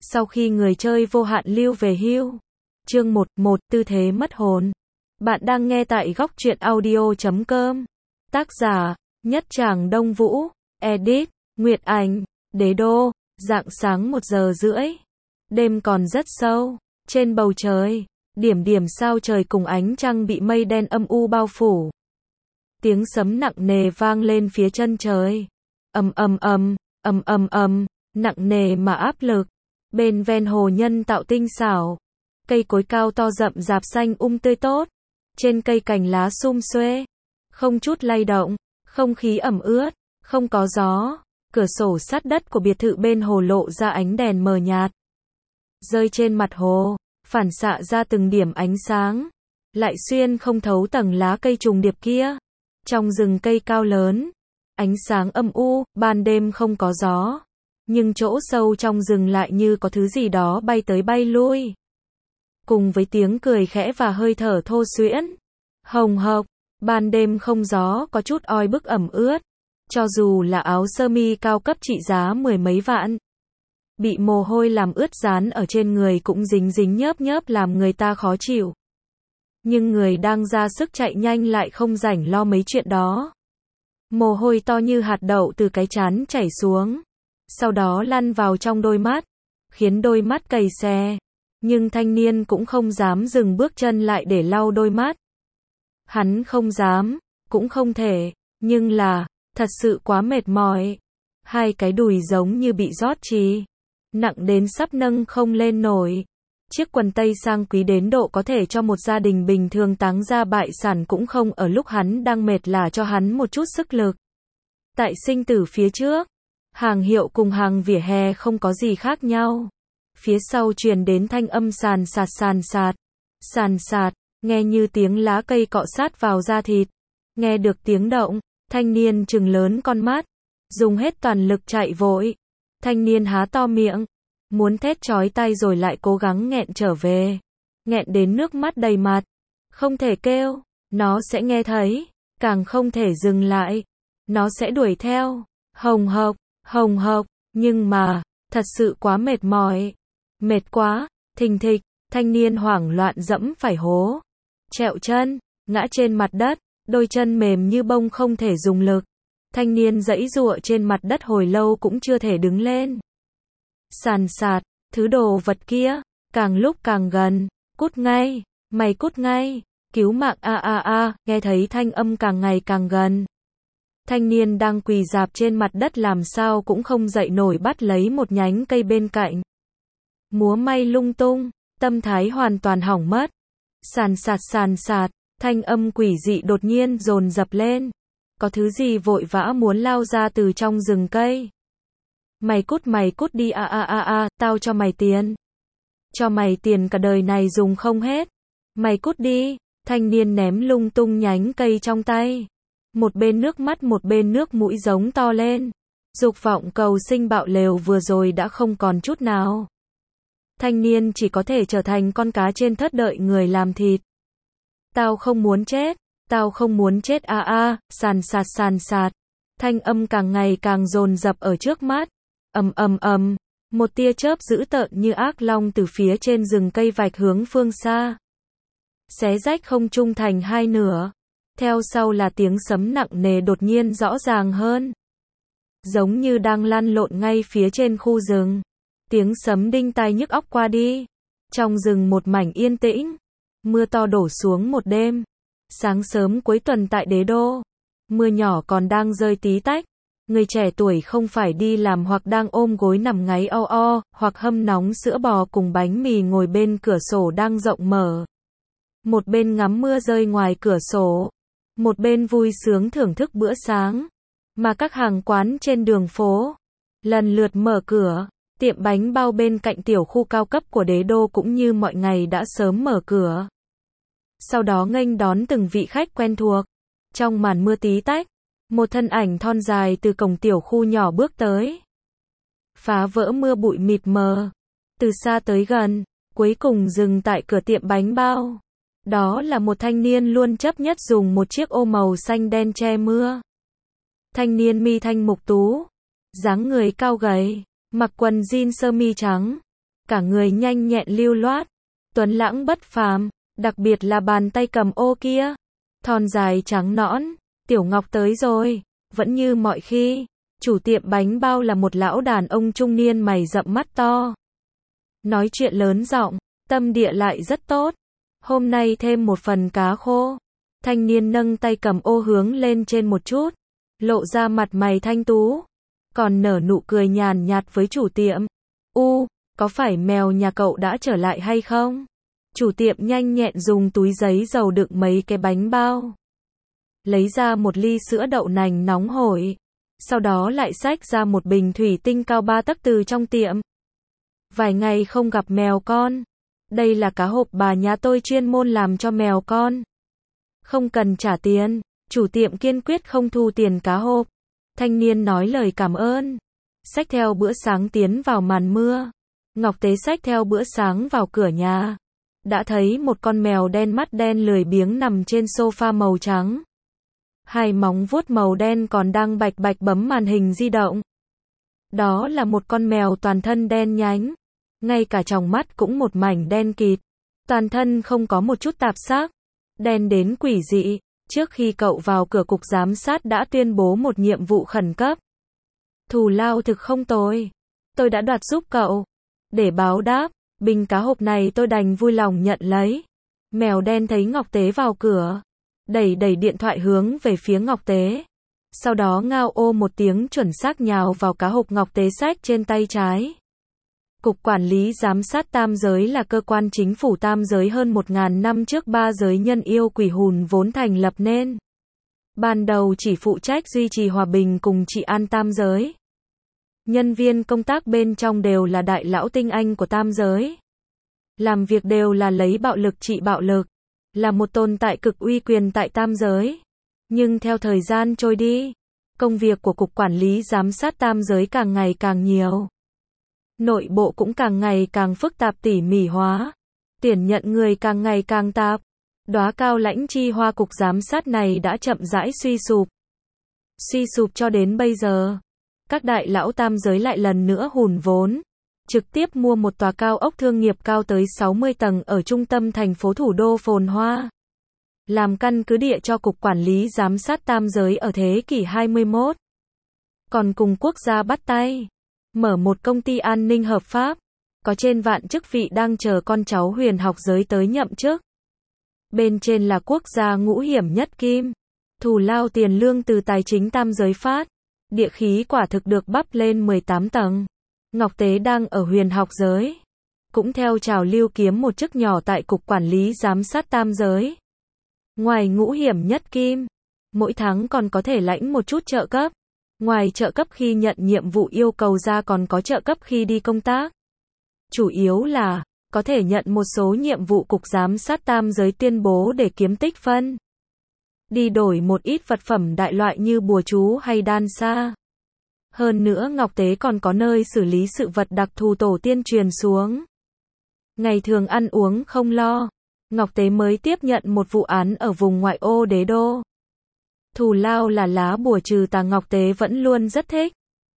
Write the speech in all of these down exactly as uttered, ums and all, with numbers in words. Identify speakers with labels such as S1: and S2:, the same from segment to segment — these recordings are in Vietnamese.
S1: Sau khi người chơi vô hạn lưu về hưu. Chương một, một, tư thế mất hồn. Bạn đang nghe tại góc truyện audio chấm com. Tác giả, Nhất Tràng Đông Vũ. Edit, Nguyệt Ảnh. Đế đô, rạng sáng một giờ rưỡi. Đêm còn rất sâu. Trên bầu trời, điểm điểm sao trời cùng ánh trăng bị mây đen âm u bao phủ. Tiếng sấm nặng nề vang lên phía chân trời. Ầm ầm ầm, ầm ầm ầm, nặng nề mà áp lực. Bên ven hồ nhân tạo tinh xảo. Cây cối cao to rậm rạp xanh um tươi tốt. Trên cây cành lá sum xuê. Không chút lay động. Không khí ẩm ướt. Không có gió. Cửa sổ sát đất của biệt thự bên hồ lộ ra ánh đèn mờ nhạt. Rơi trên mặt hồ. Phản xạ ra từng điểm ánh sáng. Lại xuyên không thấu tầng lá cây trùng điệp kia. Trong rừng cây cao lớn. Ánh sáng âm u, ban đêm không có gió. Nhưng chỗ sâu trong rừng lại như có thứ gì đó bay tới bay lui. Cùng với tiếng cười khẽ và hơi thở thô xuyễn. Hồng hộc, ban đêm không gió có chút oi bức ẩm ướt. Cho dù là áo sơ mi cao cấp trị giá mười mấy vạn. Bị mồ hôi làm ướt dán ở trên người cũng dính dính nhớp nhớp làm người ta khó chịu. Nhưng người đang ra sức chạy nhanh lại không rảnh lo mấy chuyện đó. Mồ hôi to như hạt đậu từ cái trán chảy xuống. Sau đó lăn vào trong đôi mắt. Khiến đôi mắt cầy xè. Nhưng thanh niên cũng không dám dừng bước chân lại để lau đôi mắt. Hắn không dám, cũng không thể, nhưng là, thật sự quá mệt mỏi. Hai cái đùi giống như bị rót trì. Nặng đến sắp nâng không lên nổi. Chiếc quần tây sang quý đến độ có thể cho một gia đình bình thường táng ra bại sản cũng không ở lúc hắn đang mệt là cho hắn một chút sức lực. Tại sinh tử phía trước, hàng hiệu cùng hàng vỉa hè không có gì khác nhau. Phía sau truyền đến thanh âm sàn sạt sàn sạt. Sàn sạt, nghe như tiếng lá cây cọ sát vào da thịt. Nghe được tiếng động, thanh niên trừng lớn con mắt. Dùng hết toàn lực chạy vội. Thanh niên há to miệng. Muốn thét chói tai rồi lại cố gắng nghẹn trở về. Nghẹn đến nước mắt đầy mặt. Không thể kêu, nó sẽ nghe thấy. Càng không thể dừng lại. Nó sẽ đuổi theo. Hồng hộc, hồng hộc. Nhưng mà, thật sự quá mệt mỏi. Mệt quá, thình thịch, thanh niên hoảng loạn dẫm phải hố. Trẹo chân, ngã trên mặt đất, đôi chân mềm như bông không thể dùng lực. Thanh niên giãy giụa trên mặt đất hồi lâu cũng chưa thể đứng lên. Sàn sạt, thứ đồ vật kia, càng lúc càng gần, cút ngay, mày cút ngay, cứu mạng a a a, nghe thấy thanh âm càng ngày càng gần. Thanh niên đang quỳ rạp trên mặt đất làm sao cũng không dậy nổi bắt lấy một nhánh cây bên cạnh. Múa may lung tung, tâm thái hoàn toàn hỏng mất. Sàn sạt sàn sạt, thanh âm quỷ dị đột nhiên dồn dập lên. Có thứ gì vội vã muốn lao ra từ trong rừng cây. Mày cút mày cút đi a a a a, tao cho mày tiền. Cho mày tiền cả đời này dùng không hết. Mày cút đi, thanh niên ném lung tung nhánh cây trong tay. Một bên nước mắt một bên nước mũi giống to lên. Dục vọng cầu sinh bạo lều vừa rồi đã không còn chút nào. Thanh niên chỉ có thể trở thành con cá trên thớt đợi người làm thịt. Tao không muốn chết, tao không muốn chết a a, sàn sạt sàn sạt. Thanh âm càng ngày càng dồn dập ở trước mắt. Ầm ầm ầm, một tia chớp dữ tợn như ác long từ phía trên rừng cây vạch hướng phương xa. Xé rách không trung thành hai nửa. Theo sau là tiếng sấm nặng nề đột nhiên rõ ràng hơn. Giống như đang lăn lộn ngay phía trên khu rừng. Tiếng sấm đinh tai nhức óc qua đi. Trong rừng một mảnh yên tĩnh. Mưa to đổ xuống một đêm. Sáng sớm cuối tuần tại Đế đô. Mưa nhỏ còn đang rơi tí tách. Người trẻ tuổi không phải đi làm hoặc đang ôm gối nằm ngáy o o, hoặc hâm nóng sữa bò cùng bánh mì ngồi bên cửa sổ đang rộng mở. Một bên ngắm mưa rơi ngoài cửa sổ. Một bên vui sướng thưởng thức bữa sáng. Mà các hàng quán trên đường phố lần lượt mở cửa. Tiệm bánh bao bên cạnh tiểu khu cao cấp của Đế đô cũng như mọi ngày đã sớm mở cửa. Sau đó nghênh đón từng vị khách quen thuộc. Trong màn mưa tí tách, một thân ảnh thon dài từ cổng tiểu khu nhỏ bước tới. Phá vỡ mưa bụi mịt mờ. Từ xa tới gần, cuối cùng dừng tại cửa tiệm bánh bao. Đó là một thanh niên luôn chấp nhất dùng một chiếc ô màu xanh đen che mưa. Thanh niên mi thanh mục tú. Dáng người cao gầy. Mặc quần jean sơ mi trắng. cả người nhanh nhẹn lưu loát, tuấn lãng bất phàm, đặc biệt là bàn tay cầm ô kia, thon dài trắng nõn. Tiểu Ngọc tới rồi, vẫn như mọi khi, chủ tiệm bánh bao là một lão đàn ông trung niên mày rậm mắt to. Nói chuyện lớn giọng, tâm địa lại rất tốt. Hôm nay thêm một phần cá khô. Thanh niên nâng tay cầm ô hướng lên trên một chút, lộ ra mặt mày thanh tú, còn nở nụ cười nhàn nhạt với chủ tiệm. U, có phải mèo nhà cậu đã trở lại hay không? Chủ tiệm nhanh nhẹn dùng túi giấy dầu đựng mấy cái bánh bao, lấy ra một ly sữa đậu nành nóng hổi, sau đó lại xách ra một bình thủy tinh cao ba tấc từ trong tiệm. Vài ngày không gặp mèo con, đây là cá hộp bà nhà tôi chuyên môn làm cho mèo con. Không cần trả tiền, chủ tiệm kiên quyết không thu tiền cá hộp. Thanh niên nói lời cảm ơn, xách theo bữa sáng tiến vào màn mưa. Ngọc Tế xách theo bữa sáng vào cửa nhà, đã thấy một con mèo đen mắt đen lười biếng nằm trên sofa màu trắng. Hai móng vuốt màu đen còn đang bạch bạch bấm màn hình di động. Đó là một con mèo toàn thân đen nhánh, ngay cả tròng mắt cũng một mảnh đen kịt, toàn thân không có một chút tạp sắc, đen đến quỷ dị. Trước khi cậu vào cửa cục giám sát đã tuyên bố một nhiệm vụ khẩn cấp. Thù lao thực không tồi, tôi đã đoạt giúp cậu. Để báo đáp, bình cá hộp này tôi đành vui lòng nhận lấy. Mèo đen thấy Ngọc Tế vào cửa, đẩy đẩy điện thoại hướng về phía Ngọc Tế. Sau đó ngao ô một tiếng chuẩn xác nhào vào cá hộp Ngọc Tế xách trên tay trái. Cục Quản lý Giám sát Tam Giới là cơ quan chính phủ tam giới hơn một nghìn năm trước ba giới nhân yêu quỷ hùn vốn thành lập nên. Ban đầu chỉ phụ trách duy trì hòa bình cùng trị an tam giới. Nhân viên công tác bên trong đều là đại lão tinh anh của tam giới. Làm việc đều là lấy bạo lực trị bạo lực, là một tồn tại cực uy quyền tại tam giới. Nhưng theo thời gian trôi đi, công việc của Cục Quản lý Giám sát Tam Giới càng ngày càng nhiều. Nội bộ cũng càng ngày càng phức tạp tỉ mỉ hóa. Tuyển nhận người càng ngày càng tạp. Đóa cao lãnh chi hoa cục giám sát này đã chậm rãi suy sụp. Suy sụp cho đến bây giờ. Các đại lão tam giới lại lần nữa hùn vốn. Trực tiếp mua một tòa cao ốc thương nghiệp cao tới sáu mươi tầng ở trung tâm thành phố thủ đô phồn hoa. Làm căn cứ địa cho Cục Quản lý Giám sát Tam Giới ở thế kỷ hai mươi mốt. Còn cùng quốc gia bắt tay. Mở một công ty an ninh hợp pháp, có trên vạn chức vị đang chờ con cháu huyền học giới tới nhậm chức. Bên trên là quốc gia ngũ hiểm nhất kim, thù lao tiền lương từ tài chính tam giới phát, địa khí quả thực được bắp lên mười tám tầng. Ngọc Tế đang ở huyền học giới, cũng theo trào lưu kiếm một chức nhỏ tại Cục Quản lý Giám sát Tam Giới. Ngoài ngũ hiểm nhất kim, mỗi tháng còn có thể lãnh một chút trợ cấp. Ngoài trợ cấp khi nhận nhiệm vụ yêu cầu ra còn có trợ cấp khi đi công tác. Chủ yếu là, có thể nhận một số nhiệm vụ Cục Giám sát Tam Giới tuyên bố để kiếm tích phân. Đi đổi một ít vật phẩm đại loại như bùa chú hay đan sa. Hơn nữa Ngọc Tế còn có nơi xử lý sự vật đặc thù tổ tiên truyền xuống. Ngày thường ăn uống không lo. Ngọc Tế mới tiếp nhận một vụ án ở vùng ngoại ô đế đô. Thù lao là lá bùa trừ tà Ngọc Tế vẫn luôn rất thích.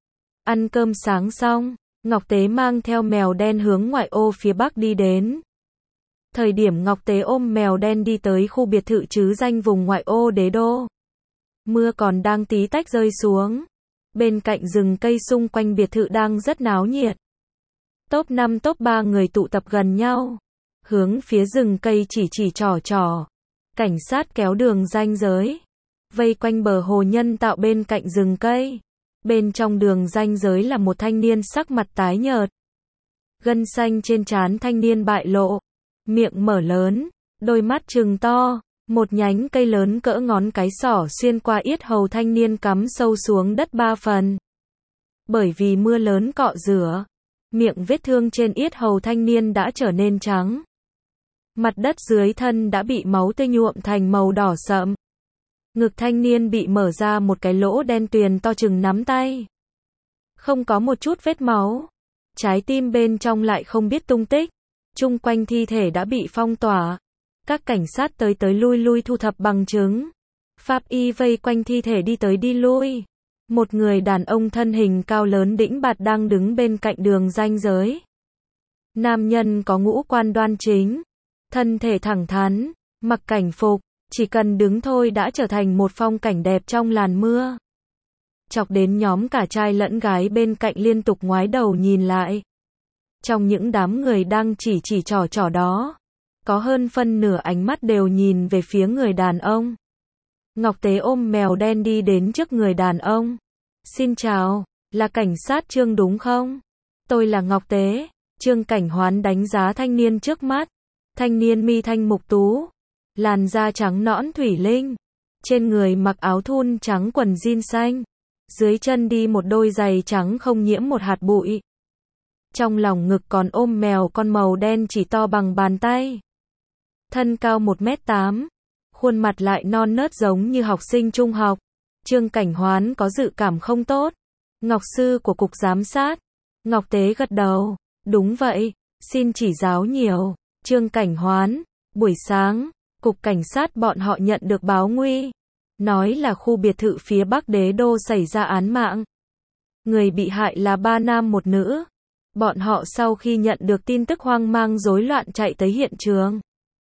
S1: Ăn cơm sáng xong, Ngọc Tế mang theo mèo đen hướng ngoại ô phía bắc đi đến. Thời điểm Ngọc Tế ôm mèo đen đi tới khu biệt thự trứ danh vùng ngoại ô đế đô. Mưa còn đang tí tách rơi xuống. Bên cạnh rừng cây xung quanh biệt thự đang rất náo nhiệt. Top năm top ba người tụ tập gần nhau. Hướng phía rừng cây chỉ chỉ trò trò. Cảnh sát kéo đường ranh giới. Vây quanh bờ hồ nhân tạo bên cạnh rừng cây. Bên trong đường ranh giới là một thanh niên sắc mặt tái nhợt. Gân xanh trên trán thanh niên bại lộ. Miệng mở lớn, đôi mắt trừng to. Một nhánh cây lớn cỡ ngón cái xỏ xuyên qua yết hầu thanh niên cắm sâu xuống đất ba phần. Bởi vì mưa lớn cọ rửa, miệng vết thương trên yết hầu thanh niên đã trở nên trắng. Mặt đất dưới thân đã bị máu tươi nhuộm thành màu đỏ sậm. Ngực thanh niên bị mở ra một cái lỗ đen tuyền to chừng nắm tay. Không có một chút vết máu. Trái tim bên trong lại không biết tung tích. Chung quanh thi thể đã bị phong tỏa. Các cảnh sát tới tới lui lui thu thập bằng chứng. Pháp y vây quanh thi thể đi tới đi lui. Một người đàn ông thân hình cao lớn đĩnh bạt đang đứng bên cạnh đường ranh giới. Nam nhân có ngũ quan đoan chính, thân thể thẳng thắn, mặc cảnh phục, chỉ cần đứng thôi đã trở thành một phong cảnh đẹp trong làn mưa. Chọc đến nhóm cả trai lẫn gái bên cạnh liên tục ngoái đầu nhìn lại. Trong những đám người đang chỉ chỉ trò trò đó, có hơn phân nửa ánh mắt đều nhìn về phía người đàn ông. Ngọc Tế ôm mèo đen đi đến trước người đàn ông. Xin chào, là cảnh sát Trương đúng không? Tôi là Ngọc Tế. Trương Cảnh Hoán đánh giá thanh niên trước mắt. Thanh niên mi thanh mục tú, làn da trắng nõn thủy linh, trên người mặc áo thun trắng quần jean xanh, dưới chân đi một đôi giày trắng không nhiễm một hạt bụi. Trong lòng ngực còn ôm mèo con màu đen chỉ to bằng bàn tay. Thân cao một mét tám, khuôn mặt lại non nớt giống như học sinh trung học. Trương Cảnh Hoán có dự cảm không tốt. Ngọc sư của cục giám sát. Ngọc Tế gật đầu. Đúng vậy, xin chỉ giáo nhiều. Trương Cảnh Hoán, buổi sáng, cục cảnh sát bọn họ nhận được báo nguy. Nói là khu biệt thự phía Bắc Đế Đô xảy ra án mạng. Người bị hại là ba nam một nữ. Bọn họ sau khi nhận được tin tức hoang mang rối loạn chạy tới hiện trường.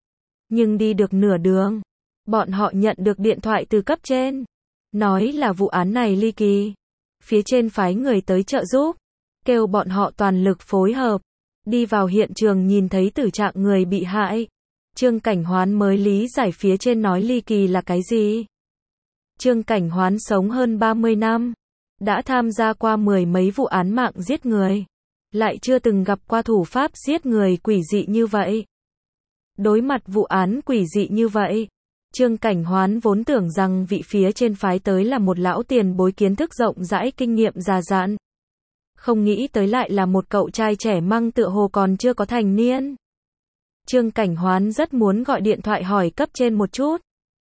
S1: Nhưng đi được nửa đường, bọn họ nhận được điện thoại từ cấp trên. Nói là vụ án này ly kỳ. Phía trên phái người tới trợ giúp, kêu bọn họ toàn lực phối hợp. Đi vào hiện trường nhìn thấy tử trạng người bị hại. Trương Cảnh Hoán mới lý giải phía trên nói ly kỳ là cái gì. Trương Cảnh Hoán sống hơn ba mươi năm, đã tham gia qua mười mấy vụ án mạng giết người, lại chưa từng gặp qua thủ pháp giết người quỷ dị như vậy. Đối mặt vụ án quỷ dị như vậy, Trương Cảnh Hoán vốn tưởng rằng vị phía trên phái tới là một lão tiền bối kiến thức rộng rãi kinh nghiệm già dặn. Không nghĩ tới lại là một cậu trai trẻ măng tựa hồ còn chưa có thành niên. Trương Cảnh Hoán rất muốn gọi điện thoại hỏi cấp trên một chút.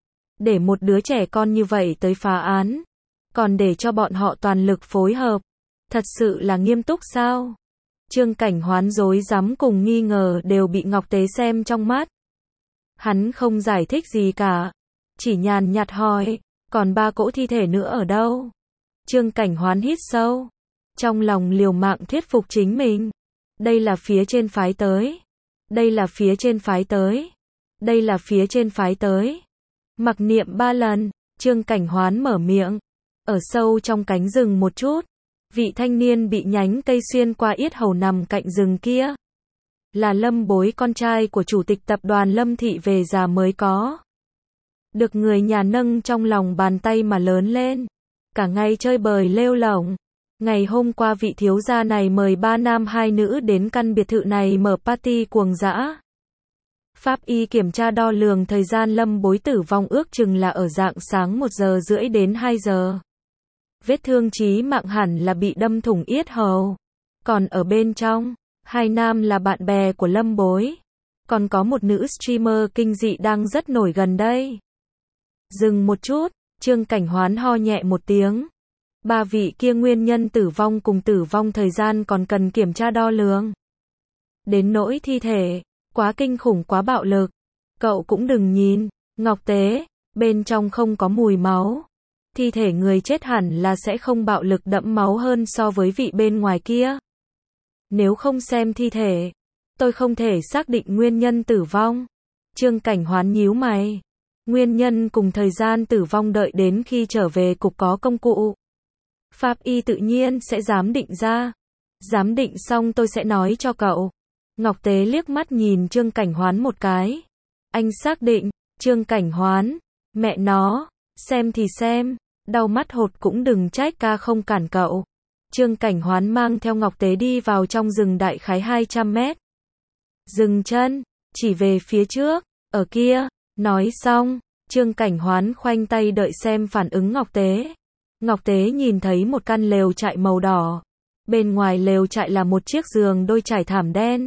S1: Để một đứa trẻ con như vậy tới phá án, còn để cho bọn họ toàn lực phối hợp. Thật sự là nghiêm túc sao? Trương Cảnh Hoán rối rắm cùng nghi ngờ đều bị Ngọc Tế xem trong mắt. Hắn không giải thích gì cả, chỉ nhàn nhạt hỏi, còn ba cỗ thi thể nữa ở đâu? Trương Cảnh Hoán hít sâu, trong lòng liều mạng thuyết phục chính mình. Đây là phía trên phái tới. Đây là phía trên phái tới. Đây là phía trên phái tới. Mặc niệm ba lần, Trương Cảnh Hoán mở miệng. Ở sâu trong cánh rừng một chút, vị thanh niên bị nhánh cây xuyên qua yết hầu nằm cạnh rừng kia. Là Lâm Bối, con trai của chủ tịch tập đoàn Lâm Thị về già mới có. Được người nhà nâng trong lòng bàn tay mà lớn lên. Cả ngày chơi bời lêu lổng. Ngày hôm qua vị thiếu gia này mời ba nam hai nữ đến căn biệt thự này mở party cuồng dã. Pháp y kiểm tra đo lường thời gian Lâm Bối tử vong ước chừng là ở rạng sáng một giờ rưỡi đến hai giờ. Vết thương chí mạng hẳn là bị đâm thủng yết hầu. Còn ở bên trong, hai nam là bạn bè của Lâm Bối. Còn có một nữ streamer kinh dị đang rất nổi gần đây. Dừng một chút, Trương Cảnh Hoán ho nhẹ một tiếng. Ba vị kia nguyên nhân tử vong cùng tử vong thời gian còn cần kiểm tra đo lường. Đến nỗi thi thể, quá kinh khủng quá bạo lực. Cậu cũng đừng nhìn, Ngọc Tế, bên trong không có mùi máu. Thi thể người chết hẳn là sẽ không bạo lực đẫm máu hơn so với vị bên ngoài kia. Nếu không xem thi thể, tôi không thể xác định nguyên nhân tử vong. Trương Cảnh Hoán nhíu mày. Nguyên nhân cùng thời gian tử vong đợi đến khi trở về cục có công cụ. Pháp y tự nhiên sẽ giám định ra. Giám định xong tôi sẽ nói cho cậu. Ngọc Tế liếc mắt nhìn Trương Cảnh Hoán một cái. Anh xác định, Trương Cảnh Hoán, mẹ nó, xem thì xem, đau mắt hột cũng đừng trách ca không cản cậu. Trương Cảnh Hoán mang theo Ngọc Tế đi vào trong rừng đại khái hai trăm mét. Dừng chân, chỉ về phía trước, ở kia, nói xong, Trương Cảnh Hoán khoanh tay đợi xem phản ứng Ngọc Tế. Ngọc Tế nhìn thấy một căn lều trại màu đỏ. Bên ngoài lều trại là một chiếc giường đôi trải thảm đen.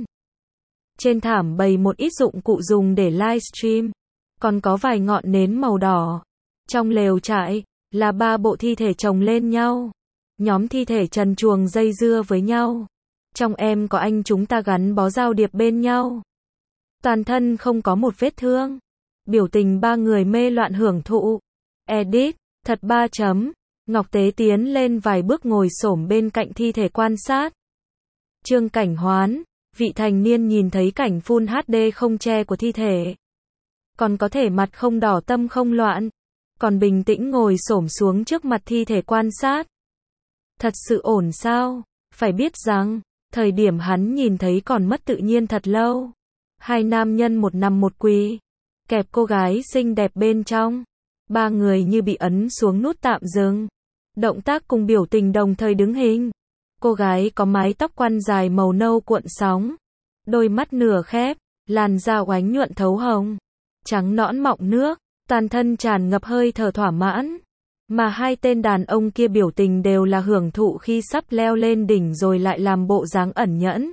S1: Trên thảm bày một ít dụng cụ dùng để livestream. Còn có vài ngọn nến màu đỏ. Trong lều trại, là ba bộ thi thể chồng lên nhau. Nhóm thi thể trần truồng dây dưa với nhau. Trong em có anh chúng ta gắn bó giao điệp bên nhau. Toàn thân không có một vết thương. Biểu tình ba người mê loạn hưởng thụ. Edit, thật ba chấm. Ngọc Tế tiến lên vài bước ngồi xổm bên cạnh thi thể quan sát. Trương Cảnh Hoán, Vị thành niên nhìn thấy cảnh Full hát đê không che của thi thể. Còn có thể mặt không đỏ tâm không loạn. Còn bình tĩnh ngồi xổm xuống trước mặt thi thể quan sát. Thật sự ổn sao? Phải biết rằng, thời điểm hắn nhìn thấy còn mất tự nhiên thật lâu. Hai nam nhân một nằm một quỳ, kẹp cô gái xinh đẹp bên trong. Ba người như bị ấn xuống nút tạm dừng. Động tác cùng biểu tình đồng thời đứng hình. Cô gái có mái tóc quăn dài màu nâu cuộn sóng. Đôi mắt nửa khép, làn da oánh nhuận thấu hồng. Trắng nõn mọng nước, toàn thân tràn ngập hơi thở thỏa mãn. Mà hai tên đàn ông kia biểu tình đều là hưởng thụ khi sắp leo lên đỉnh rồi lại làm bộ dáng ẩn nhẫn.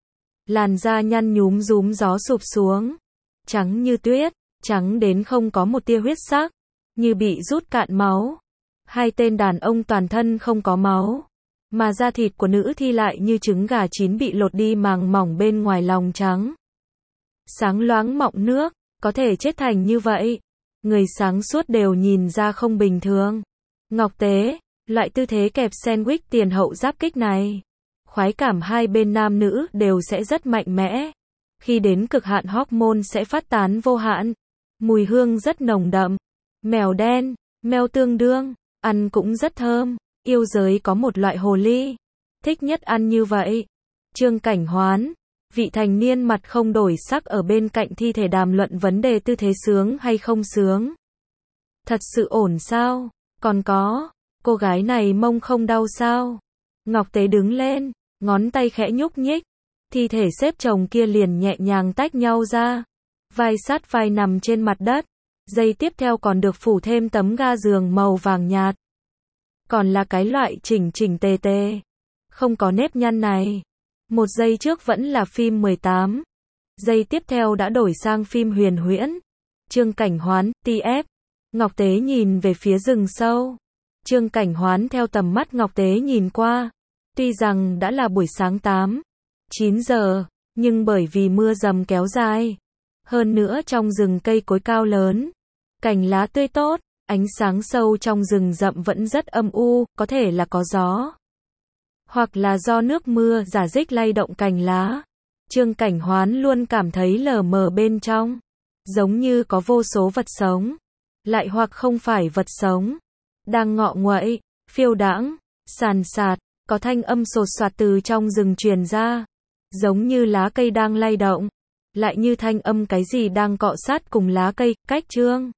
S1: Làn da nhăn nhúm rúm gió sụp xuống. Trắng như tuyết, trắng đến không có một tia huyết sắc. Như bị rút cạn máu. Hai tên đàn ông toàn thân không có máu. Mà da thịt của nữ thi lại như trứng gà chín bị lột đi màng mỏng bên ngoài lòng trắng. Sáng loáng mọng nước, có thể chết thành như vậy. Người sáng suốt đều nhìn ra không bình thường. Ngọc Tế, loại tư thế kẹp sandwich tiền hậu giáp kích này. Khoái cảm hai bên nam nữ đều sẽ rất mạnh mẽ. Khi đến cực hạn hormone sẽ phát tán vô hạn. Mùi hương rất nồng đậm. Mèo đen, mèo tương đương, ăn cũng rất thơm. Yêu giới có một loại hồ ly, thích nhất ăn như vậy. Trương Cảnh Hoán, vị thành niên mặt không đổi sắc ở bên cạnh thi thể đàm luận vấn đề tư thế sướng hay không sướng. Thật sự ổn sao? Còn có, cô gái này mông không đau sao? Ngọc Tế đứng lên, ngón tay khẽ nhúc nhích. Thi thể xếp chồng kia liền nhẹ nhàng tách nhau ra. Vai sát vai nằm trên mặt đất. Giây tiếp theo còn được phủ thêm tấm ga giường màu vàng nhạt. Còn là cái loại chỉnh chỉnh tề tề. Không có nếp nhăn này. Một giây trước vẫn là phim mười tám. Giây tiếp theo đã đổi sang phim huyền huyễn. Trương Cảnh Hoán, tê ép. Ngọc Tế nhìn về phía rừng sâu. Trương Cảnh Hoán theo tầm mắt Ngọc Tế nhìn qua. Tuy rằng đã là buổi sáng tám, chín giờ, nhưng bởi vì mưa dầm kéo dài. Hơn nữa trong rừng cây cối cao lớn. Cành lá tươi tốt. Ánh sáng sâu trong rừng rậm vẫn rất âm u, có thể là có gió. Hoặc là do nước mưa rả rích lay động cành lá. Trương Cảnh Hoán luôn cảm thấy lờ mờ bên trong. Giống như có vô số vật sống. Lại hoặc không phải vật sống. Đang ngọ nguậy, phiêu đãng, sàn sạt, có thanh âm sột soạt từ trong rừng truyền ra. Giống như lá cây đang lay động. Lại như thanh âm cái gì đang cọ sát cùng lá cây, cách Trương